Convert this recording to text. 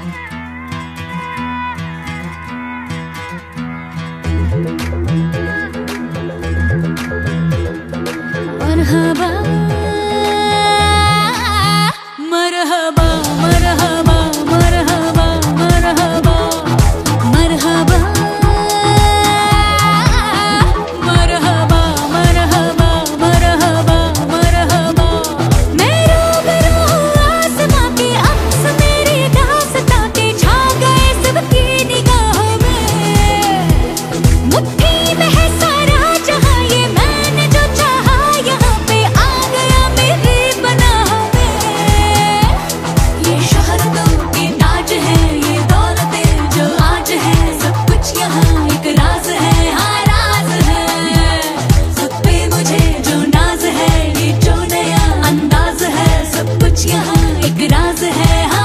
मरहबा मरहबा मरहबा मरहबा मरहबा मरहबा मरहबा मरहबा मरहबा मरहबा। मैं रूबरू आसमां के अक्स मेरी दास्तां के छा गए सबकी निगाहों में। मुट्ठी में है सारा जहां ये मैंने जो चाहा यहाँ पे आ गया मेरी पनाह में। ये शोहरतों के ताज है ये दौलतें जो आज है सब कुछ यहाँ एक राज है, हाँ राज है। सब पे मुझे जो नाज है ये जो नया अंदाज है सब कुछ यहाँ एक राज है।